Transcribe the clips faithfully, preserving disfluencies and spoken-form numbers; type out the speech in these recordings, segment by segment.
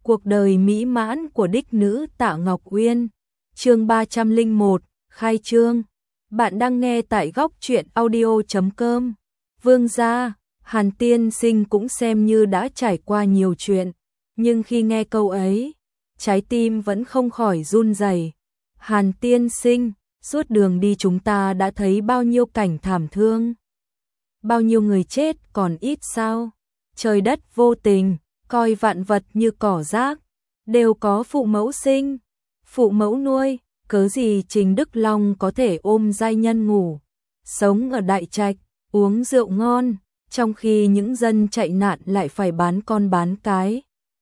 Cuộc đời mỹ mãn của đích nữ Tạ Ngọc Uyên. Chương ba trăm lẻ một, khai trương. Bạn đang nghe tại góc truyện audio chấm com. Vương gia, Hàn tiên sinh cũng xem như đã trải qua nhiều chuyện, nhưng khi nghe câu ấy, trái tim vẫn không khỏi run rẩy. Hàn tiên sinh, suốt đường đi chúng ta đã thấy bao nhiêu cảnh thảm thương, bao nhiêu người chết còn ít sao? Trời đất vô tình, coi vạn vật như cỏ rác, đều có phụ mẫu sinh, phụ mẫu nuôi, cớ gì Trình Đức Long có thể ôm giai nhân ngủ, sống ở đại trạch, uống rượu ngon, trong khi những dân chạy nạn lại phải bán con bán cái,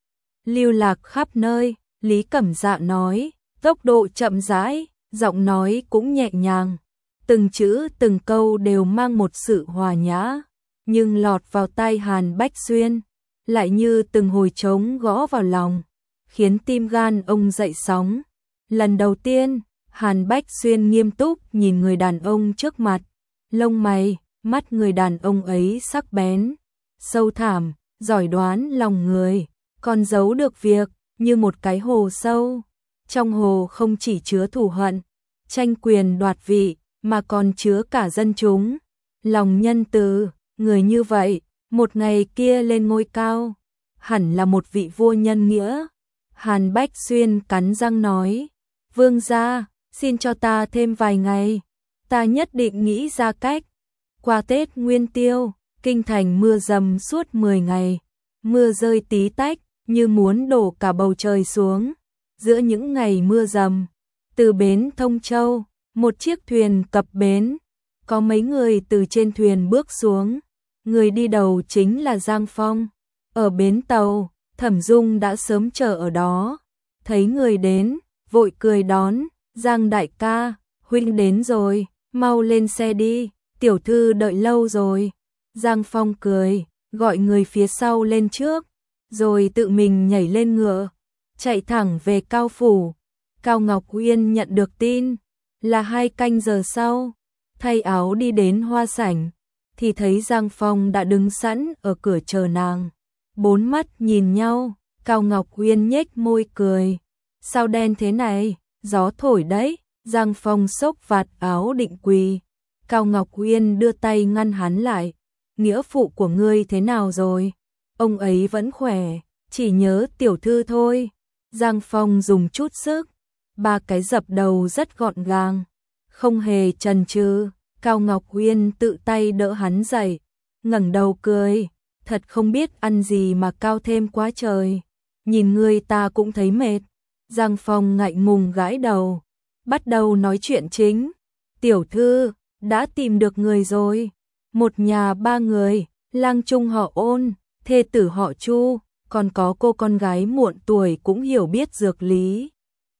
lưu lạc khắp nơi. Lý Cẩm Dạ nói, tốc độ chậm rãi, giọng nói cũng nhẹ nhàng, từng chữ từng câu đều mang một sự hòa nhã, nhưng lọt vào tai Hàn Bách Xuyên lại như từng hồi trống gõ vào lòng, khiến tim gan ông dậy sóng. Lần đầu tiên, Hàn Bách Xuyên nghiêm túc nhìn người đàn ông trước mặt, lông mày, mắt người đàn ông ấy sắc bén, sâu thẳm, giỏi đoán lòng người, còn giấu được việc như một cái hồ sâu. Trong hồ không chỉ chứa thù hận, tranh quyền đoạt vị, mà còn chứa cả dân chúng, lòng nhân từ. Người như vậy, một ngày kia lên ngôi cao, hẳn là một vị vua nhân nghĩa. Hàn Bách Xuyên cắn răng nói, vương gia, xin cho ta thêm vài ngày, ta nhất định nghĩ ra cách. Qua Tết Nguyên Tiêu, kinh thành mưa dầm suốt mười ngày, mưa rơi tí tách như muốn đổ cả bầu trời xuống. Giữa những ngày mưa dầm, từ bến Thông Châu, một chiếc thuyền cập bến, có mấy người từ trên thuyền bước xuống. Người đi đầu chính là Giang Phong. Ở bến tàu, Thẩm Dung đã sớm chờ ở đó, thấy người đến, vội cười đón, Giang đại ca, huynh đến rồi, mau lên xe đi, tiểu thư đợi lâu rồi. Giang Phong cười, gọi người phía sau lên trước, rồi tự mình nhảy lên ngựa, chạy thẳng về Cao Phủ. Cao Ngọc Uyên nhận được tin, là hai canh giờ sau, thay áo đi đến hoa sảnh, thì thấy Giang Phong đã đứng sẵn ở cửa chờ nàng. Bốn mắt nhìn nhau, Cao Ngọc Uyên nhếch môi cười. Sao đen thế này, gió thổi đấy. Giang Phong xốc vạt áo định quỳ. Cao Ngọc Uyên đưa tay ngăn hắn lại. Nghĩa phụ của ngươi thế nào rồi? Ông ấy vẫn khỏe, chỉ nhớ tiểu thư thôi. Giang Phong dùng chút sức, ba cái dập đầu rất gọn gàng, không hề chần chừ. Cao Ngọc Uyên tự tay đỡ hắn dậy, ngẩng đầu cười, thật không biết ăn gì mà cao thêm quá trời, nhìn ngươi ta cũng thấy mệt. Giang Phong ngại ngùng gãi đầu, bắt đầu nói chuyện chính. Tiểu thư, đã tìm được người rồi, một nhà ba người, lang trung họ Ôn, thê tử họ Chu, còn có cô con gái muộn tuổi cũng hiểu biết dược lý.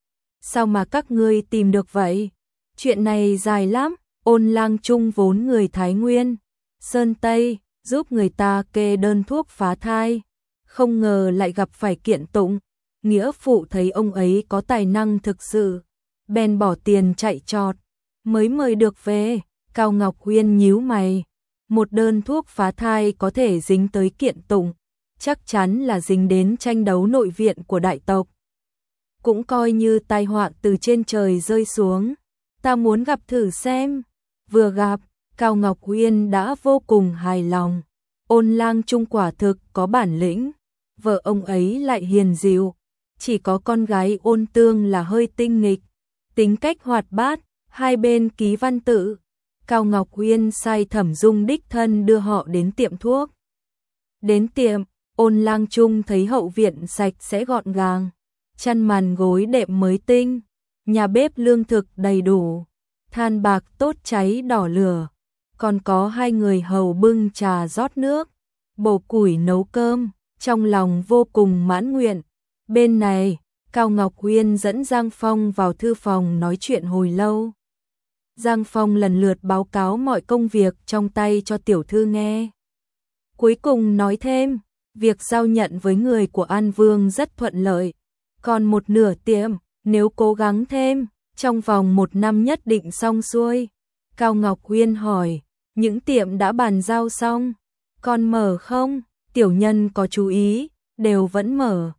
Sao mà các ngươi tìm được vậy? Chuyện này dài lắm. Ôn lang trung vốn người Thái Nguyên, Sơn Tây, giúp người ta kê đơn thuốc phá thai, không ngờ lại gặp phải Kiện Tụng. Nghĩa phụ thấy ông ấy có tài năng thực sự, bèn bỏ tiền chạy trọt, mới mời được về. Cao Ngọc Uyên nhíu mày, một đơn thuốc phá thai có thể dính tới Kiện Tụng, chắc chắn là dính đến tranh đấu nội viện của đại tộc, cũng coi như tai họa từ trên trời rơi xuống. Ta muốn gặp thử xem. Vừa gặp, Cao Ngọc Uyên đã vô cùng hài lòng. Ôn lang trung quả thực có bản lĩnh, vợ ông ấy lại hiền dịu, chỉ có con gái Ôn Tương là hơi tinh nghịch, tính cách hoạt bát. Hai bên ký văn tự, Cao Ngọc Uyên sai Thẩm Dung đích thân đưa họ đến tiệm thuốc. Đến tiệm, Ôn lang trung thấy hậu viện sạch sẽ gọn gàng, chăn màn gối đệm mới tinh, nhà bếp lương thực đầy đủ, than bạc tốt cháy đỏ lửa, còn có hai người hầu bưng trà rót nước, bổ củi nấu cơm, trong lòng vô cùng mãn nguyện. Bên này, Cao Ngọc Uyên dẫn Giang Phong vào thư phòng nói chuyện hồi lâu. Giang Phong lần lượt báo cáo mọi công việc trong tay cho tiểu thư nghe. Cuối cùng nói thêm, việc giao nhận với người của An Vương rất thuận lợi, còn một nửa tiệm, nếu cố gắng thêm, trong vòng một năm nhất định xong xuôi. Cao Ngọc Uyên hỏi, những tiệm đã bàn giao xong, còn mở không? Tiểu nhân có chú ý, đều vẫn mở.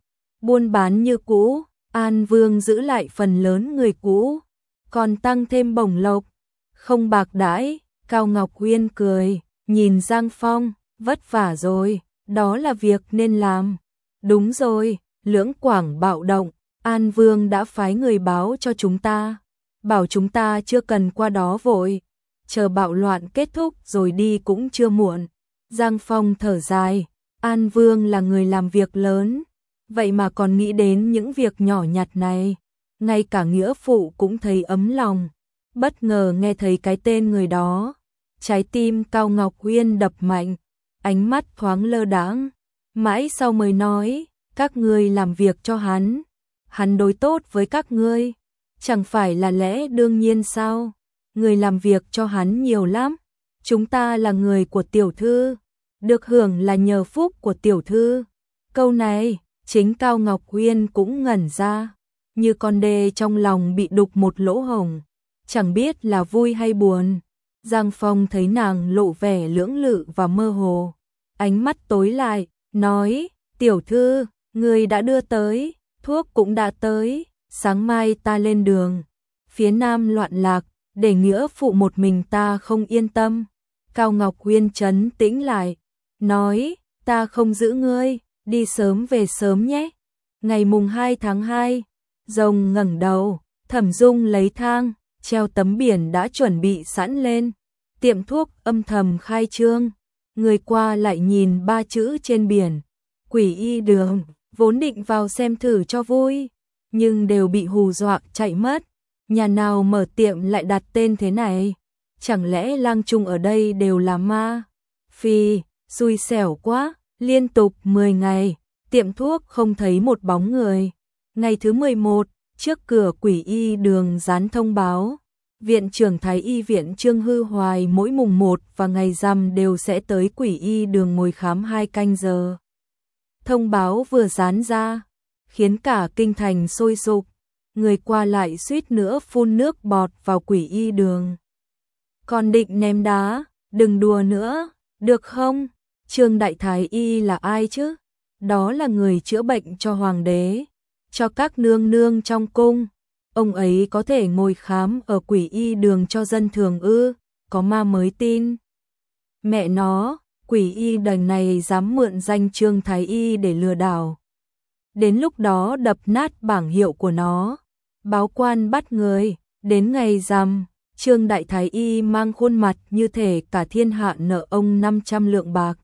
buôn bán như cũ, An Vương giữ lại phần lớn người cũ, còn tăng thêm bổng lộc, không bạc đãi. Cao Ngọc Uyên cười, nhìn Giang Phong, vất vả rồi, đó là việc nên làm. Đúng rồi, Lưỡng Quảng bạo động, An Vương đã phái người báo cho chúng ta, bảo chúng ta chưa cần qua đó vội, chờ bạo loạn kết thúc rồi đi cũng chưa muộn. Giang Phong thở dài, An Vương là người làm việc lớn, vậy mà còn nghĩ đến những việc nhỏ nhặt này, ngay cả nghĩa phụ cũng thấy ấm lòng. Bất ngờ nghe thấy cái tên người đó, trái tim Cao Ngọc Uyên đập mạnh, ánh mắt thoáng lơ đãng, mãi sau mới nói, các ngươi làm việc cho hắn, hắn đối tốt với các ngươi, chẳng phải là lẽ đương nhiên sao? Người làm việc cho hắn nhiều lắm, chúng ta là người của tiểu thư, được hưởng là nhờ phúc của tiểu thư. Câu này, chính Cao Ngọc Uyên cũng ngẩn ra, như con đê trong lòng bị đục một lỗ hổng, chẳng biết là vui hay buồn. Giang Phong thấy nàng lộ vẻ lưỡng lự và mơ hồ, ánh mắt tối lại, nói, tiểu thư, người đã đưa tới, thuốc cũng đã tới, sáng mai ta lên đường. Phía nam loạn lạc, để nghĩa phụ một mình ta không yên tâm. Cao Ngọc Uyên trấn tĩnh lại, nói, ta không giữ ngươi, đi sớm về sớm nhé. Ngày mùng hai tháng hai, Rồng ngẩng đầu, Thẩm Dung lấy thang, treo tấm biển đã chuẩn bị sẵn lên. Tiệm thuốc âm thầm khai trương, người qua lại nhìn ba chữ trên biển, Quỷ Y Đường, vốn định vào xem thử cho vui, nhưng đều bị hù dọa chạy mất. Nhà nào mở tiệm lại đặt tên thế này? Chẳng lẽ lang trung ở đây đều là ma? Phi, xui xẻo quá, liên tục mười ngày, tiệm thuốc không thấy một bóng người. Ngày thứ mười một, trước cửa Quỷ Y Đường dán thông báo, Viện trưởng Thái Y viện Trương Hư Hoài mỗi mùng một và ngày rằm đều sẽ tới Quỷ Y Đường ngồi khám hai canh giờ. Thông báo vừa dán ra, khiến cả kinh thành sôi sục, người qua lại suýt nữa phun nước bọt vào Quỷ Y Đường. Còn định ném đá, đừng đùa nữa, được không? Trương Đại Thái Y là ai chứ? Đó là người chữa bệnh cho hoàng đế, cho các nương nương trong cung. Ông ấy có thể ngồi khám ở Quỷ Y Đường cho dân thường ư? Có ma mới tin. Mẹ nó, Quỷ Y Đường này dám mượn danh Trương Thái Y để lừa đảo. Đến lúc đó đập nát bảng hiệu của nó, báo quan bắt người. Đến ngày rằm, Trương Đại Thái Y mang khuôn mặt như thể cả thiên hạ nợ ông năm trăm lượng bạc.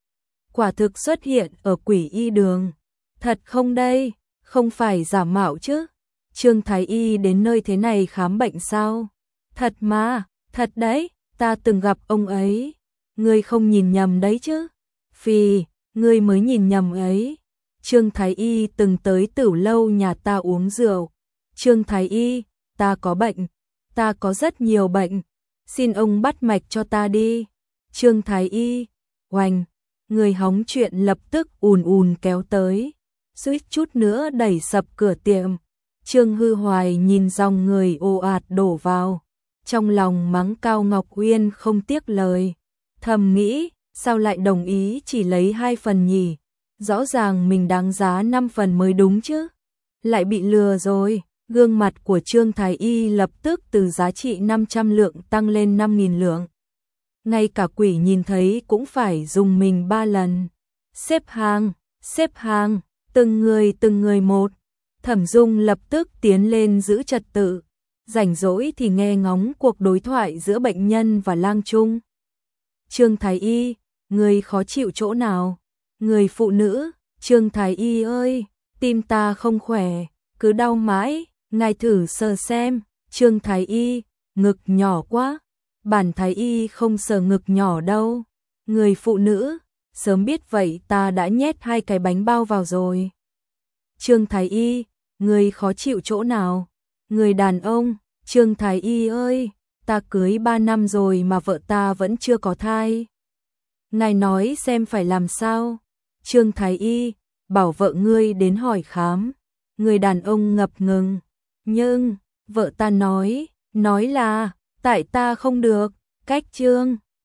Quả thực xuất hiện ở Quỷ Y Đường. Thật không đây? Không phải giả mạo chứ? Trương Thái Y đến nơi thế này khám bệnh sao? Thật mà, thật đấy, ta từng gặp ông ấy. Ngươi không nhìn nhầm đấy chứ? Phi, ngươi mới nhìn nhầm ấy. Trương Thái Y từng tới Tửu Lâu nhà ta uống rượu. Trương Thái Y, ta có bệnh, ta có rất nhiều bệnh, xin ông bắt mạch cho ta đi. Trương Thái Y, oành, người hóng chuyện lập tức ùn ùn kéo tới, suýt chút nữa đẩy sập cửa tiệm. Trương Hư Hoài nhìn dòng người ồ ạt đổ vào, trong lòng mắng Cao Ngọc Uyên không tiếc lời, thầm nghĩ, sao lại đồng ý chỉ lấy hai phần nhỉ? Rõ ràng mình đáng giá năm phần mới đúng chứ. Lại bị lừa rồi. Gương mặt của Trương Thái Y lập tức từ giá trị năm trăm lượng tăng lên năm nghìn lượng. Ngay cả quỷ nhìn thấy cũng phải dùng mình ba lần. Xếp hàng, xếp hàng, từng người từng người một. Thẩm Dung lập tức tiến lên giữ trật tự. Rảnh rỗi thì nghe ngóng cuộc đối thoại giữa bệnh nhân và lang trung. Trương Thái Y, người khó chịu chỗ nào? Người phụ nữ, Trương Thái Y ơi, tim ta không khỏe, cứ đau mãi. Ngài thử sờ xem. Trương Thái Y, ngực nhỏ quá. Bản Thái Y không sờ ngực nhỏ đâu. Người phụ nữ, sớm biết vậy ta đã nhét hai cái bánh bao vào rồi. Trương Thái Y, người khó chịu chỗ nào? Người đàn ông, Trương Thái Y ơi, ta cưới ba năm rồi mà vợ ta vẫn chưa có thai. Ngài nói xem phải làm sao? Trương Thái Y, bảo vợ ngươi đến hỏi khám. Người đàn ông ngập ngừng. Nhưng, vợ ta nói, nói là, tại ta không được, cách Trương